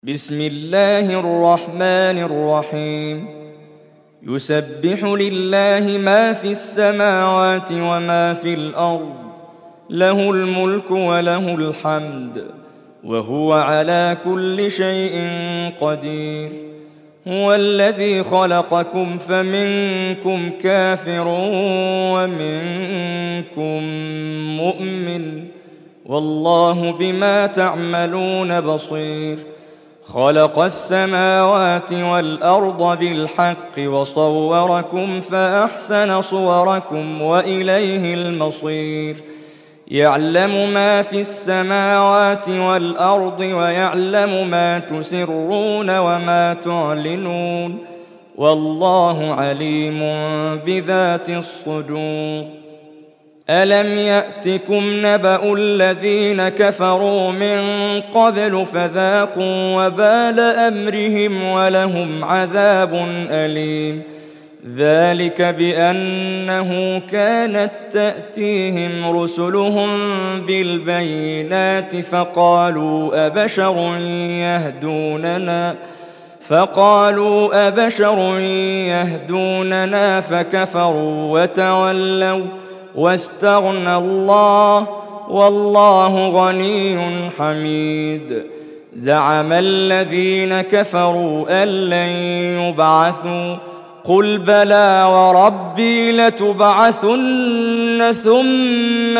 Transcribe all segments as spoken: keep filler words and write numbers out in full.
بسم الله الرحمن الرحيم يسبح لله ما في السماوات وما في الأرض له الملك وله الحمد وهو على كل شيء قدير هو الذي خلقكم فمنكم كافر ومنكم مؤمن والله بما تعملون بصير خلق السماوات والأرض بالحق وصوركم فأحسن صوركم وإليه المصير يعلم ما في السماوات والأرض ويعلم ما تسرون وما تعلنون والله عليم بذات الصدور ألم يأتكم نبأ الذين كفروا من قبل فذاقوا وبال أمرهم ولهم عذاب أليم ذلك بأنه كانت تأتيهم رسلهم بالبينات فقالوا أبشر يهدوننا فقالوا أبشر يهدوننا فكفروا وتولوا واستغنى الله والله غني حميد زعم الذين كفروا أن لن يبعثوا قل بلى وربي لتبعثن ثم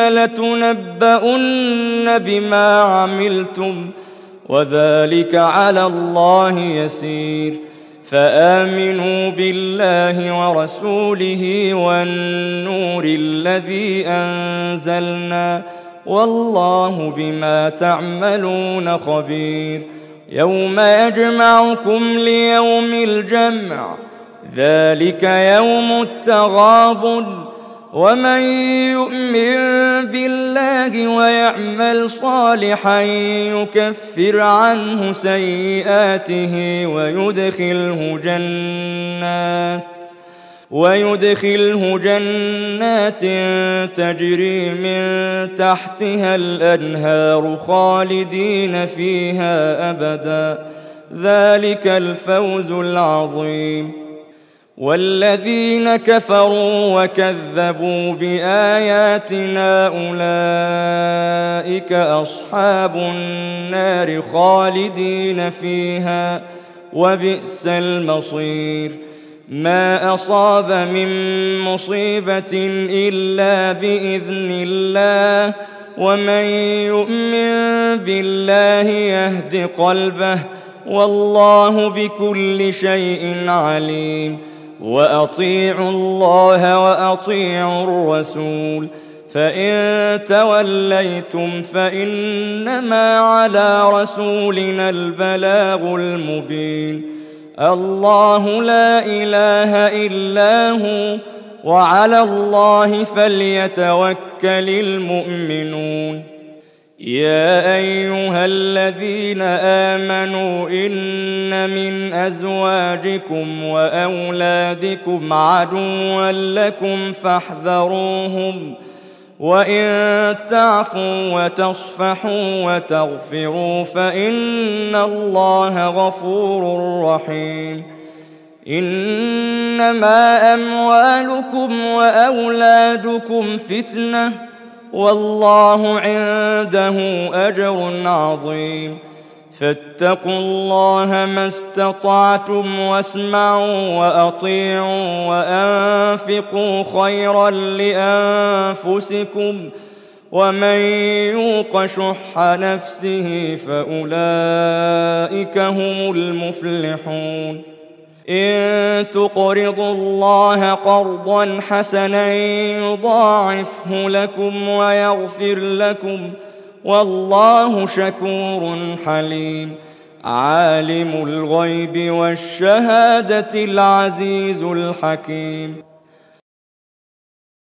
لتنبؤن بما عملتم وذلك على الله يسير فآمنوا بالله ورسوله والنور الذي أنزلنا والله بما تعملون خبير يوم يجمعكم ليوم الجمع ذلك يوم التغابن ومن يؤمن بالله ويعمل صالحا يكفر عنه سيئاته ويدخله جنات ويدخله جنات تجري من تحتها الأنهار خالدين فيها أبدا ذلك الفوز العظيم والذين كفروا وكذبوا بآياتنا أولئك أصحاب النار خالدين فيها وبئس المصير ما أصاب من مصيبة إلا بإذن الله ومن يؤمن بالله يهد قلبه والله بكل شيء عليم وأطيعوا الله وأطيعوا الرسول فإن توليتم فإنما على رسولنا البلاغ المبين الله لا إله إلا هو وعلى الله فليتوكل المؤمنون يا أيها الذين آمنوا إن من أزواجكم وأولادكم عدوا لكم فاحذروهم وإن تعفوا وتصفحوا وتغفروا فإن الله غفور رحيم إنما أموالكم وأولادكم فتنة والله عنده أجر عظيم فاتقوا الله ما استطعتم واسمعوا وأطيعوا وأنفقوا خيرا لأنفسكم ومن يوق شح نفسه فأولئك هم المفلحون إن تقرضوا الله قرضا حسنا يضاعفه لكم ويغفر لكم والله شكور حليم عالم الغيب والشهادة العزيز الحكيم